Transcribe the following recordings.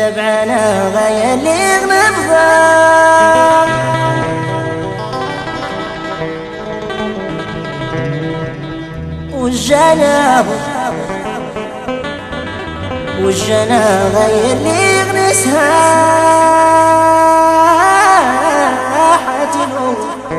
تبعنا غاية اللي نبغى وجانا غاية اللي غنسها حاتلو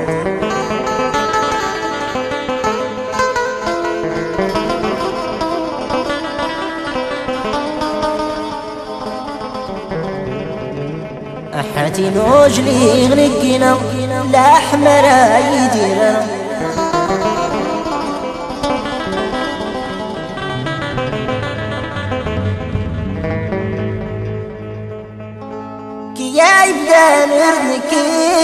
حاتي نوجلي غنقنا لا حمر يديرنا كي يا يبدا نرنكي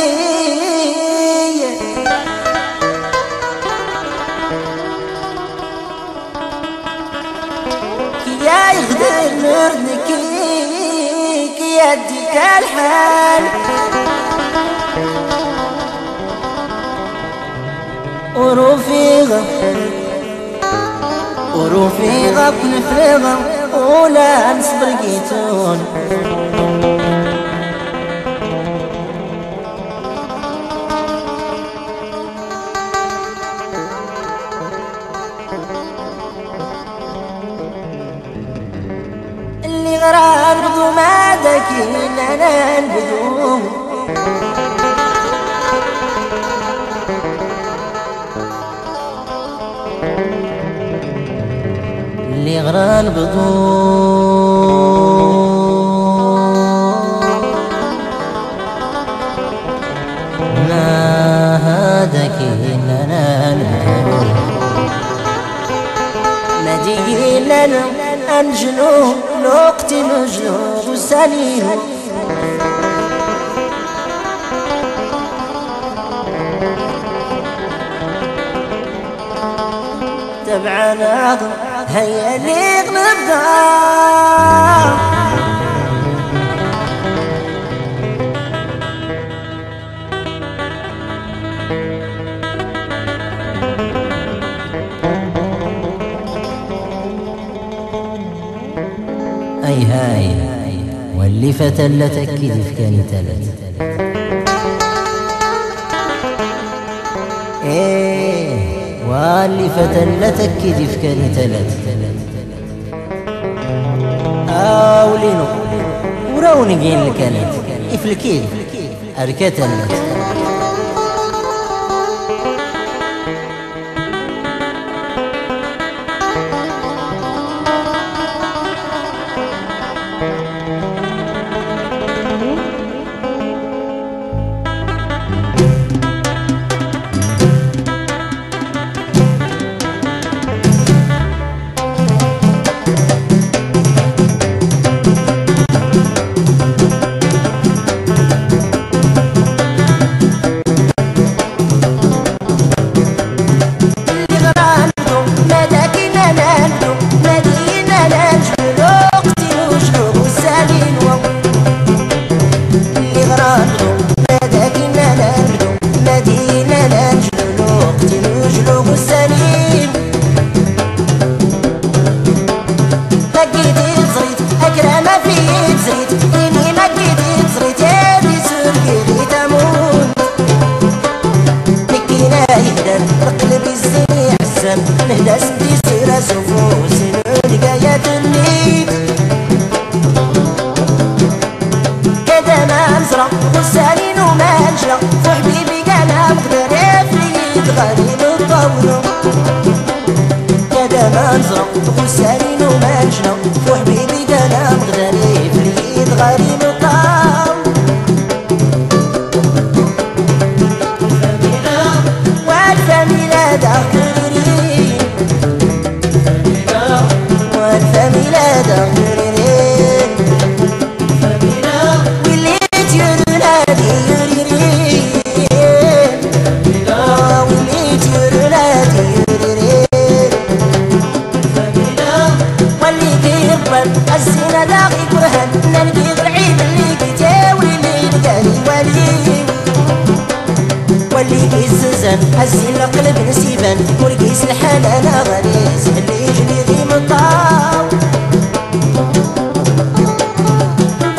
كي يا يغدر نرنكي يديك الحال ورفيغة بنفرغة ولا نصبر قيتون اللي غرام بدو ما داكين انا نبدو اللي غران بدو ما هاداكين انا نبدو ما دينا أنجلو لوقت نجلو وساليو تبعنا هيا اللي غنبدا أي هاي واللي فتلتك كيف كان تلت إيه واللي فتلتك كيف كان تلت أولينو وروني قين الكلت إفلكيد أركتلت نهدى سندي سيرة سفوس نلقايا تني كذا ما نزرع وسالين وما نجرى وحبيبي قال مقدر يفليت غريب الطول كذا ما نزرع وسالين وما نجرى وحبيبي قال مقدر يفليت غريب الطول والفاميلا داخل الزينة لاغي كرهن نلقي العيب اللي كتاوي اللي لقاني واللي كيززن الزين قلب نسيبان ورقيس الحنان غريز اللي يجري ذي مطاو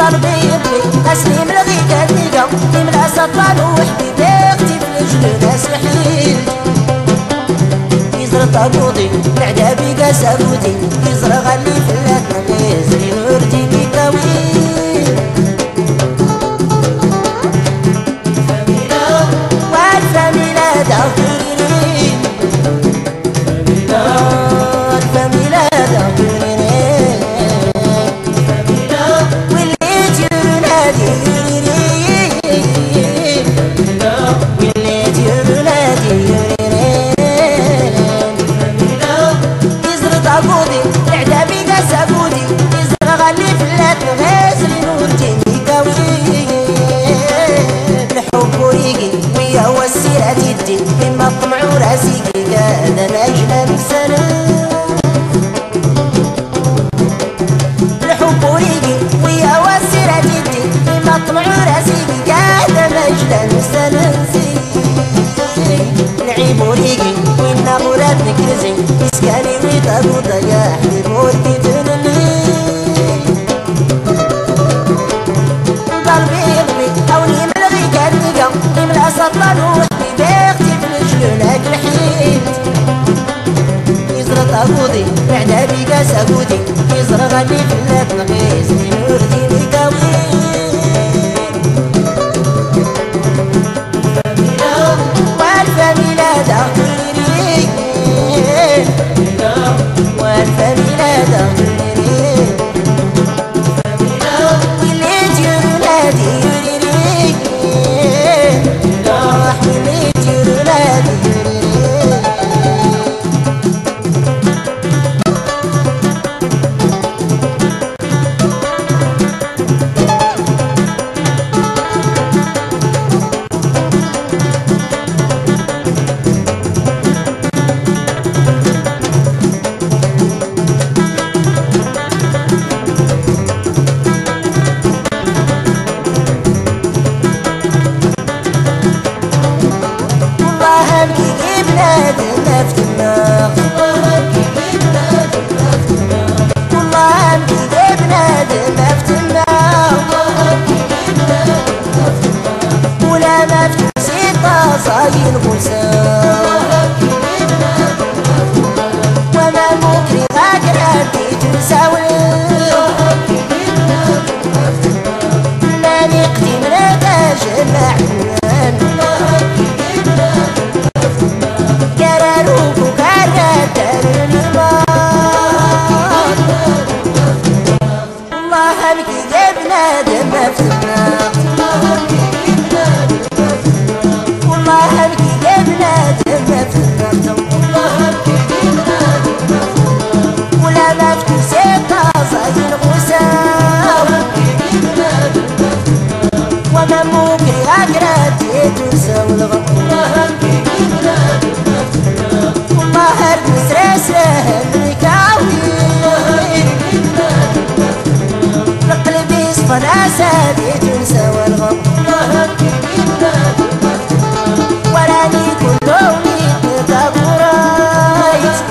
يزرى طابوطي العدا بيقا سابوتي يزرى غالي فلات نغيز ينورتي بيكاويل والفاميلا داخلين الفاميلا داخلين وليت ينادي وليت ينادي يزرى طابوطي العدا بيقا سابوتي يزرى غالي فلات نغيز ينورتي بيكاويل الحب وريقي ويا هو السيرة تدي إما طمع وراسي قاعدة نجلة مسنة الحب وريقي ويا هو السيرة تدي إما طمع وراسي قاعدة نجلة مسنة العيب وريقي وإنا غورات نكرزي إسكاني ويطاب وضياح لمورتي تنمي قلبي يغبي حولي ملغي كالنقا يملأ سطلان وحدي بيختي في الجلونك الحيط يزرى طابوطي بعدا بيقا سابوتي يزرى غالي فلات نغيز ينورتي بيكاويل والفاميلا داخلين والفاميلا داخلين وليت ينادي وليت ينادي صاين غسان وما مكري غادراتي تنساوي ماني قدي مناداش المعدن كراروك وكرات الماء والله هلكي يا بنادم افتنا ولا ما فتسيطة صاين غساو وما مكري غادراتي تنساو الغم والله هرب سراسله مكاويل لقلبي صفنا سادي تنساو الغم وراني كل يومي تدبرايت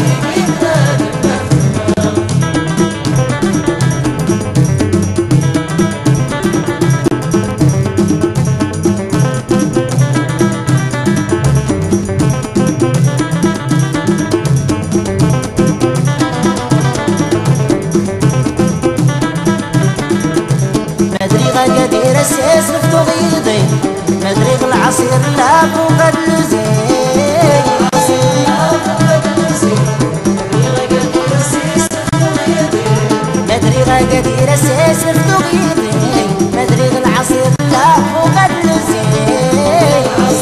مدري غادير السيس نفتو غيضي مدري العصير لاب وقد لزين مدري غادير السيس نفتو غيضي مدري العصير لاب وقد لزين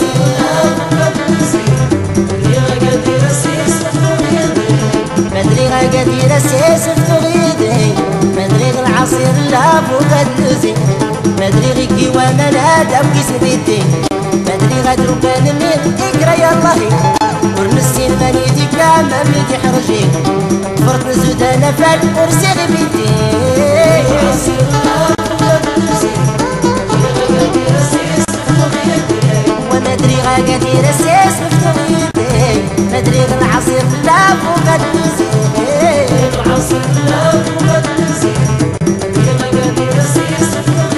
مدري غادير السيس نفتو غيضي مدري العصير لاب وقد لزين مدري غيكي وانا نادم كيس بيدي مدري غادرو كان من اقرا يالله ورنسين ماني ديك ما مليتي حرجي فرط نزود انا فات ورسي غي بيدي ومدري غادي رسيس مفتو غيدي مدري العصير لاب وقد لزين العصير لاب وقد لزين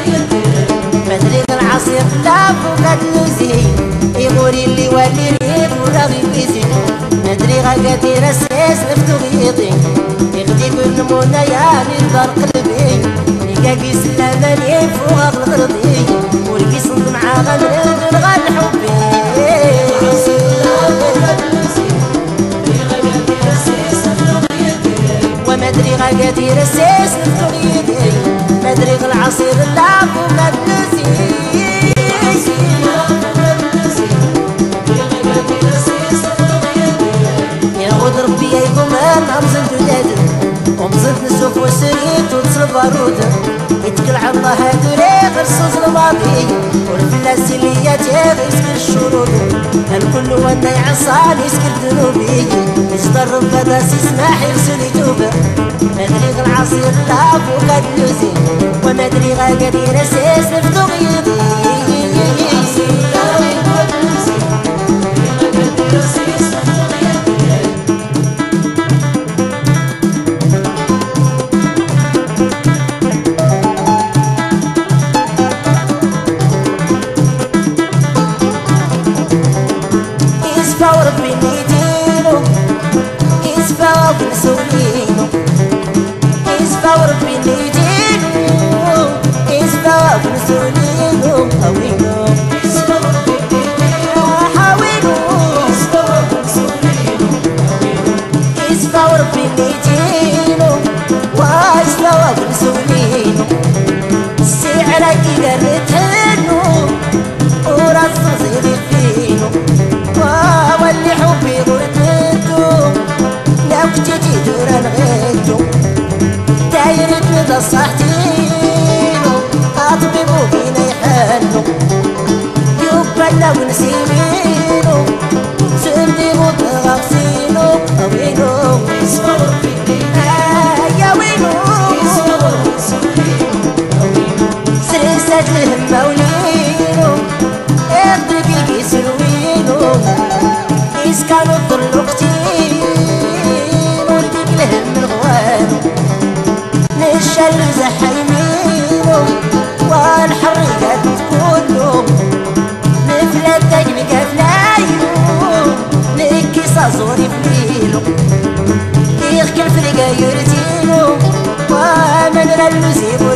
مدري العصير لاب وقد لزين يغوري اللي والي ريب غي بيزي مدري غاكاتي رساس نفتو غيطي يغدي كل نمونا يا من دار قلبي لقاكي سلاماني فوق الغرضي ولقي صند مع غنر غال حبي ومدري غاكاتي رساس نفتو غيطي مدري غالعصير اللعب وما تنسي ربي يكون انا مزنت ولادن ومزنت نسوق وسريت وتصرف بارود يتكل على الله هادو ليه غير صوص الماضي والفلاس اللي يسكر الشرود الكل وانا يعصاني يسكر ذنوبي يصدر ربنا يسمح يغسل يتوبه مدري غير العصير لا فوق اللوزي ومدري غير قدير اساس نفتو غيضي صحتينو أطبيبو بينا يحنو يبنا ونسيمينو سنديبو تغفسينو وينو يصبر بيني يا وينو سرسات الهمة ولينو الدقيق يسروينو يسكانو الضلو كتير ولديك الهم الغوانو الشل زحيمينو والحريقات كله نفلتك مقفلاينو نكي صازوري فليلو يخكل فرقا يرتينو ومن رلو زيبو